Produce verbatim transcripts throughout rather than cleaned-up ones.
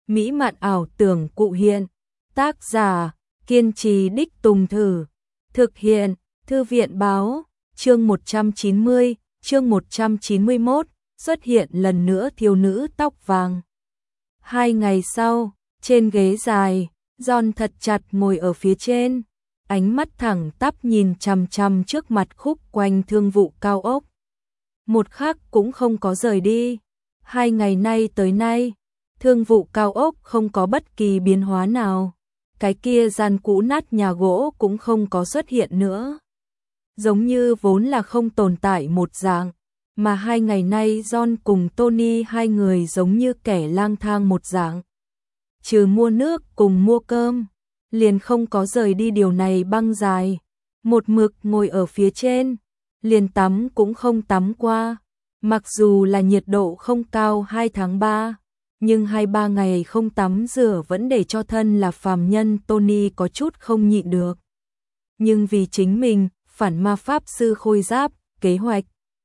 mỹ mạn ảo tưởng cụ hiện. Tác giả, kiên trì đích tùng thử. Thực hiện, Thư viện báo, chương một trăm chín mươi, chương một trăm chín mươi mốt, xuất hiện lần nữa thiếu nữ tóc vàng. Hai ngày sau, trên ghế dài, John thật chặt ngồi ở phía trên, ánh mắt thẳng tắp nhìn chằm chằm trước mặt khúc quanh thương vụ cao ốc. Một khắc cũng không có rời đi. Hai ngày nay tới nay, thương vụ cao ốc không có bất kỳ biến hóa nào. Cái kia gian cũ nát nhà gỗ cũng không có xuất hiện nữa. Giống như vốn là không tồn tại một dạng, mà hai ngày nay John cùng Tony hai người giống như kẻ lang thang một dạng. Trừ mua nước cùng mua cơm, liền không có rời đi điều này băng dài. Một mực ngồi ở phía trên, liền tắm cũng không tắm qua. Mặc dù là nhiệt độ không cao hai tháng ba, nhưng hai ba ngày không tắm rửa vẫn để cho thân là phàm nhân Tony có chút không nhịn được. Nhưng vì chính mình, phản ma pháp sư khôi giáp, kế hoạch.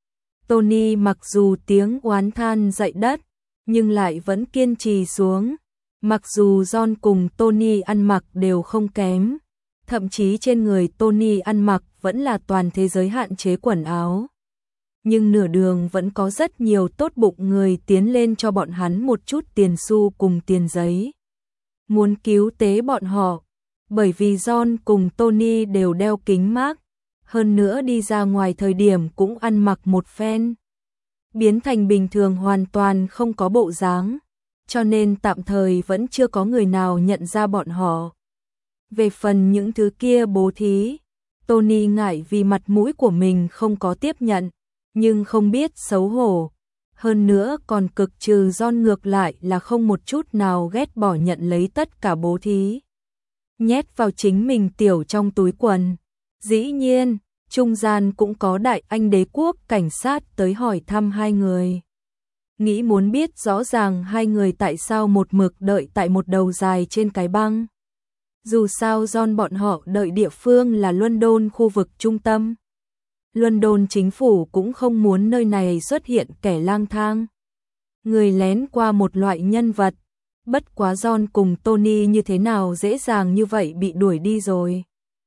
Tony mặc dù tiếng oán than dậy đất, nhưng lại vẫn kiên trì xuống. Mặc dù John cùng Tony ăn mặc đều không kém, thậm chí trên người Tony ăn mặc vẫn là toàn thế giới hạn chế quần áo. Nhưng nửa đường vẫn có rất nhiều tốt bụng người tiến lên cho bọn hắn một chút tiền xu cùng tiền giấy. Muốn cứu tế bọn họ, bởi vì John cùng Tony đều đeo kính mác, hơn nữa đi ra ngoài thời điểm cũng ăn mặc một phen. Biến thành bình thường hoàn toàn không có bộ dáng, cho nên tạm thời vẫn chưa có người nào nhận ra bọn họ. Về phần những thứ kia bố thí, Tony ngại vì mặt mũi của mình không có tiếp nhận, nhưng không biết xấu hổ. Hơn nữa còn cực trừ John ngược lại là không một chút nào ghét bỏ nhận lấy tất cả bố thí. Nhét vào chính mình tiểu trong túi quần. Dĩ nhiên, trung gian cũng có đại anh đế quốc cảnh sát tới hỏi thăm hai người. Nghĩ muốn biết rõ ràng hai người tại sao một mực đợi tại một đầu dài trên cái băng. Dù sao John bọn họ đợi địa phương là London khu vực trung tâm. London chính phủ cũng không muốn nơi này xuất hiện kẻ lang thang. Người lén qua một loại nhân vật. Bất quá John cùng Tony như thế nào dễ dàng như vậy bị đuổi đi rồi.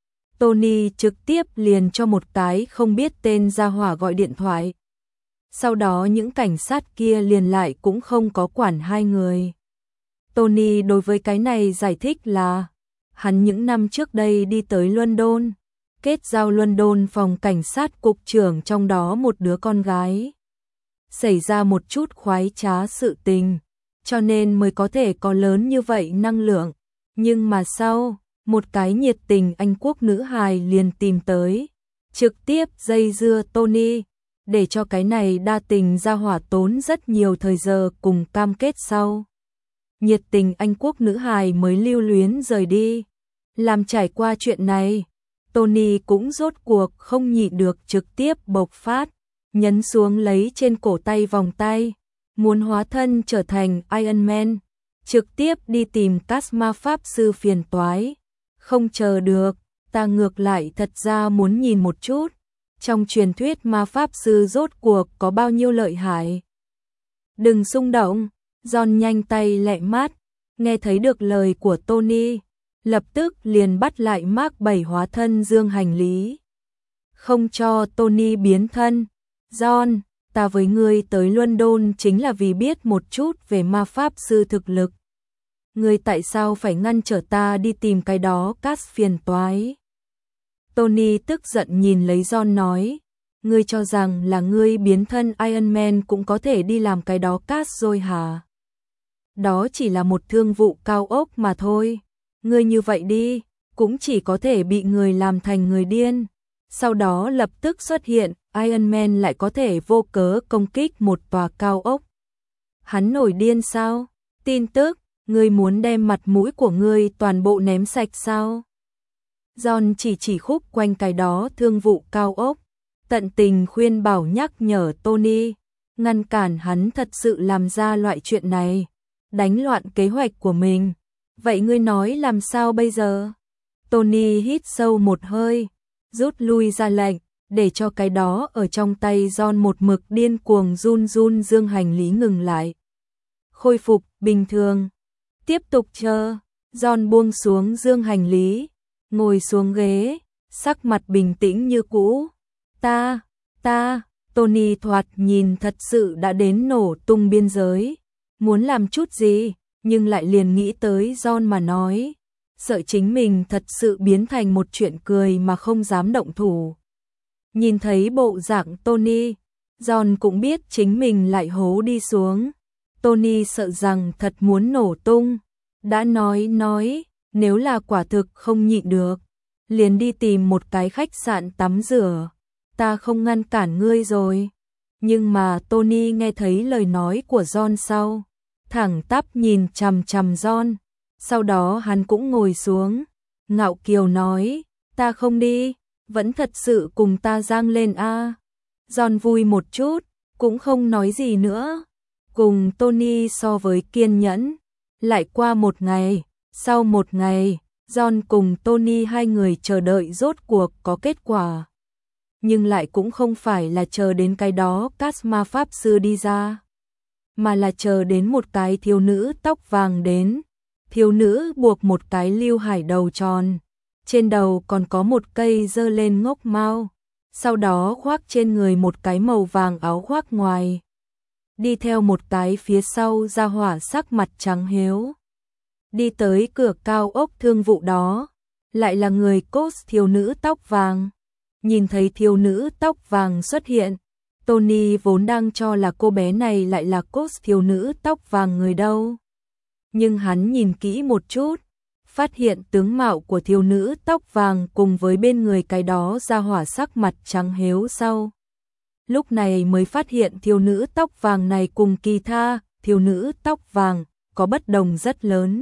Tony trực tiếp liền cho một cái không biết tên gia hỏa gọi điện thoại. Sau đó những cảnh sát kia liền lại cũng không có quản hai người. Tony đối với cái này giải thích là hắn những năm trước đây đi tới London, kết giao London phòng cảnh sát cục trưởng trong đó một đứa con gái. Xảy ra một chút khoái trá sự tình, cho nên mới có thể có lớn như vậy năng lượng. Nhưng mà sau, một cái nhiệt tình Anh quốc nữ hài liền tìm tới, trực tiếp dây dưa Tony, để cho cái này đa tình ra hỏa tốn rất nhiều thời giờ cùng cam kết sau. Nhiệt tình Anh quốc nữ hài mới lưu luyến rời đi. Làm trải qua chuyện này, Tony cũng rốt cuộc không nhịn được trực tiếp bộc phát, nhấn xuống lấy trên cổ tay vòng tay, muốn hóa thân trở thành Iron Man, trực tiếp đi tìm các ma pháp sư phiền toái. Không chờ được, ta ngược lại thật ra muốn nhìn một chút, trong truyền thuyết ma pháp sư rốt cuộc có bao nhiêu lợi hại. Đừng xung động, John nhanh tay lẹ mát, nghe thấy được lời của Tony, lập tức liền bắt lại Mark bảy hóa thân dương hành lý. Không cho Tony biến thân. John, ta với ngươi tới London chính là vì biết một chút về ma pháp sư thực lực. Ngươi tại sao phải ngăn trở ta đi tìm cái đó cát phiền toái? Tony tức giận nhìn lấy John nói, ngươi cho rằng là ngươi biến thân Iron Man cũng có thể đi làm cái đó cát rồi hả? Đó chỉ là một thương vụ cao ốc mà thôi. Ngươi như vậy đi, cũng chỉ có thể bị người làm thành người điên. Sau đó lập tức xuất hiện, Iron Man lại có thể vô cớ công kích một tòa cao ốc. Hắn nổi điên sao? Tin tức, ngươi muốn đem mặt mũi của ngươi toàn bộ ném sạch sao? John chỉ chỉ khúc quanh cái đó thương vụ cao ốc, tận tình khuyên bảo nhắc nhở Tony, ngăn cản hắn thật sự làm ra loại chuyện này, đánh loạn kế hoạch của mình. Vậy ngươi nói làm sao bây giờ? Tony hít sâu một hơi, rút lui ra lệnh, để cho cái đó ở trong tay John một mực điên cuồng run run dương hành lý ngừng lại. Khôi phục bình thường. Tiếp tục chờ. John buông xuống dương hành lý, ngồi xuống ghế, sắc mặt bình tĩnh như cũ. Ta, ta, Tony thoạt nhìn thật sự đã đến nổ tung biên giới. Muốn làm chút gì, nhưng lại liền nghĩ tới John mà nói. Sợ chính mình thật sự biến thành một chuyện cười mà không dám động thủ. Nhìn thấy bộ dạng Tony, John cũng biết chính mình lại hố đi xuống. Tony sợ rằng thật muốn nổ tung. Đã nói nói, nếu là quả thực không nhịn được, liền đi tìm một cái khách sạn tắm rửa. Ta không ngăn cản ngươi rồi. Nhưng mà Tony nghe thấy lời nói của John sau, thẳng tắp nhìn chằm chằm John. Sau đó hắn cũng ngồi xuống, ngạo kiều nói, ta không đi, vẫn thật sự cùng ta giang lên a. À. John vui một chút, cũng không nói gì nữa. Cùng Tony so với kiên nhẫn. Lại qua một ngày, sau một ngày, John cùng Tony hai người chờ đợi rốt cuộc có kết quả. Nhưng lại cũng không phải là chờ đến cái đó Casma Pháp Sư đi ra, mà là chờ đến một cái thiếu nữ tóc vàng đến. Thiếu nữ buộc một cái lưu hải đầu tròn, trên đầu còn có một cây dơ lên ngốc mao, sau đó khoác trên người một cái màu vàng áo khoác ngoài. Đi theo một cái phía sau ra hỏa sắc mặt trắng hiếu. Đi tới cửa cao ốc thương vụ đó, lại là người cos thiếu nữ tóc vàng. Nhìn thấy thiếu nữ tóc vàng xuất hiện, Tony vốn đang cho là cô bé này lại là cos thiếu nữ tóc vàng người đâu. Nhưng hắn nhìn kỹ một chút, phát hiện tướng mạo của thiếu nữ tóc vàng cùng với bên người cái đó ra hỏa sắc mặt trắng hiếu sau. Lúc này mới phát hiện thiếu nữ tóc vàng này cùng kỳ tha, thiếu nữ tóc vàng, có bất đồng rất lớn.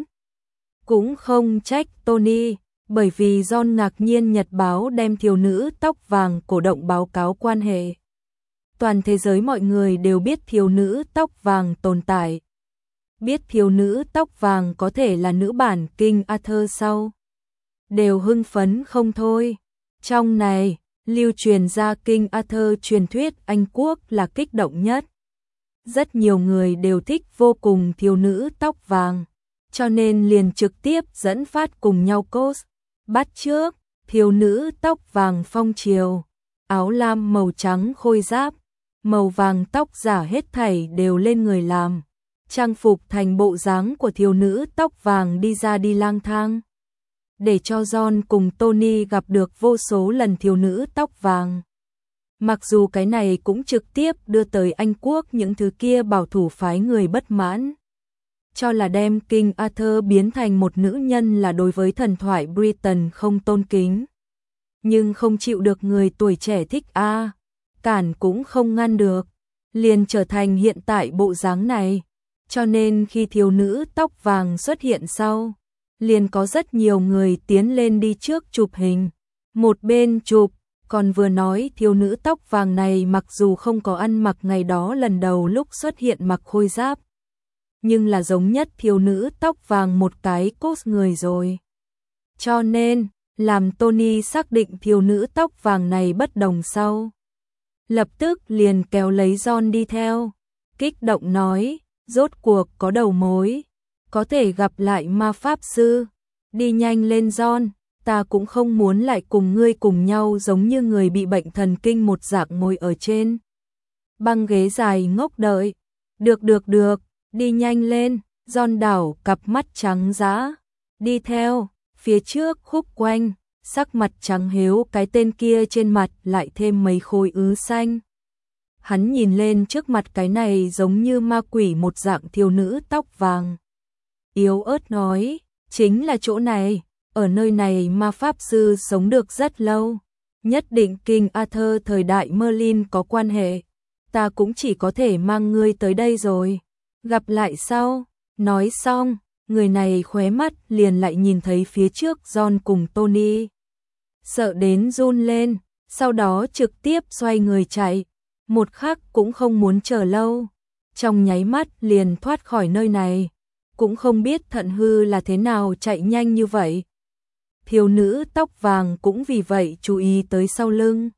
Cũng không trách Tony, bởi vì John ngạc nhiên nhật báo đem thiếu nữ tóc vàng cổ động báo cáo quan hệ. Toàn thế giới mọi người đều biết thiếu nữ tóc vàng tồn tại. Biết thiếu nữ tóc vàng có thể là nữ bản King Arthur sau. Đều hưng phấn không thôi. Trong này, lưu truyền ra King Arthur truyền thuyết Anh Quốc là kích động nhất. Rất nhiều người đều thích vô cùng thiếu nữ tóc vàng, cho nên liền trực tiếp dẫn phát cùng nhau cos, bắt chước, thiếu nữ tóc vàng phong triều, áo lam màu trắng khôi giáp, màu vàng tóc giả hết thảy đều lên người làm, trang phục thành bộ dáng của thiếu nữ tóc vàng đi ra đi lang thang. Để cho John cùng Tony gặp được vô số lần thiếu nữ tóc vàng. Mặc dù cái này cũng trực tiếp đưa tới Anh Quốc những thứ kia bảo thủ phái người bất mãn. Cho là đem King Arthur biến thành một nữ nhân là đối với thần thoại Britain không tôn kính. Nhưng không chịu được người tuổi trẻ thích a, à, cản cũng không ngăn được, liền trở thành hiện tại bộ dáng này. Cho nên khi thiếu nữ tóc vàng xuất hiện sau, liền có rất nhiều người tiến lên đi trước chụp hình. Một bên chụp, còn vừa nói thiếu nữ tóc vàng này mặc dù không có ăn mặc ngày đó lần đầu lúc xuất hiện mặc khôi giáp, nhưng là giống nhất thiếu nữ tóc vàng một cái cos người rồi. Cho nên, làm Tony xác định thiếu nữ tóc vàng này bất đồng sau, lập tức liền kéo lấy John đi theo, kích động nói, rốt cuộc có đầu mối, có thể gặp lại ma pháp sư, đi nhanh lên John, ta cũng không muốn lại cùng ngươi cùng nhau giống như người bị bệnh thần kinh một dạng ngồi ở trên băng ghế dài ngốc đợi. Được được được, đi nhanh lên. John đảo cặp mắt trắng dã, đi theo, phía trước khúc quanh, sắc mặt trắng hiếu, cái tên kia trên mặt lại thêm mấy khối ứ xanh. Hắn nhìn lên trước mặt cái này giống như ma quỷ một dạng thiếu nữ tóc vàng, yếu ớt nói, chính là chỗ này, ở nơi này ma pháp sư sống được rất lâu, nhất định King Arthur thời đại Merlin có quan hệ, ta cũng chỉ có thể mang ngươi tới đây rồi, gặp lại sau. Nói xong, người này khóe mắt liền lại nhìn thấy phía trước John cùng Tony, sợ đến run lên, sau đó trực tiếp xoay người chạy, một khắc cũng không muốn chờ lâu, trong nháy mắt liền thoát khỏi nơi này, cũng không biết thận hư là thế nào chạy nhanh như vậy. Thiếu nữ tóc vàng cũng vì vậy chú ý tới sau lưng.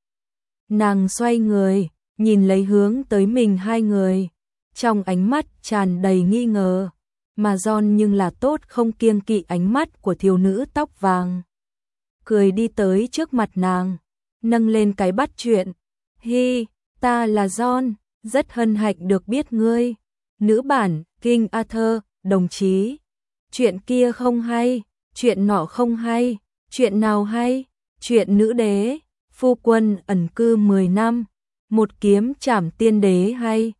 Nàng xoay người, nhìn lấy hướng tới mình hai người, trong ánh mắt tràn đầy nghi ngờ. mà John nhưng là tốt không kiêng kỵ ánh mắt của thiếu nữ tóc vàng. Cười đi tới trước mặt nàng, nâng lên cái bát chuyện. Hi, ta là John, rất hân hạnh được biết ngươi. Nữ bản, King Arthur, đồng chí. Chuyện kia không hay, chuyện nọ không hay, chuyện nào hay? Chuyện nữ đế, phu quân ẩn cư mười năm, một kiếm trảm tiên đế hay.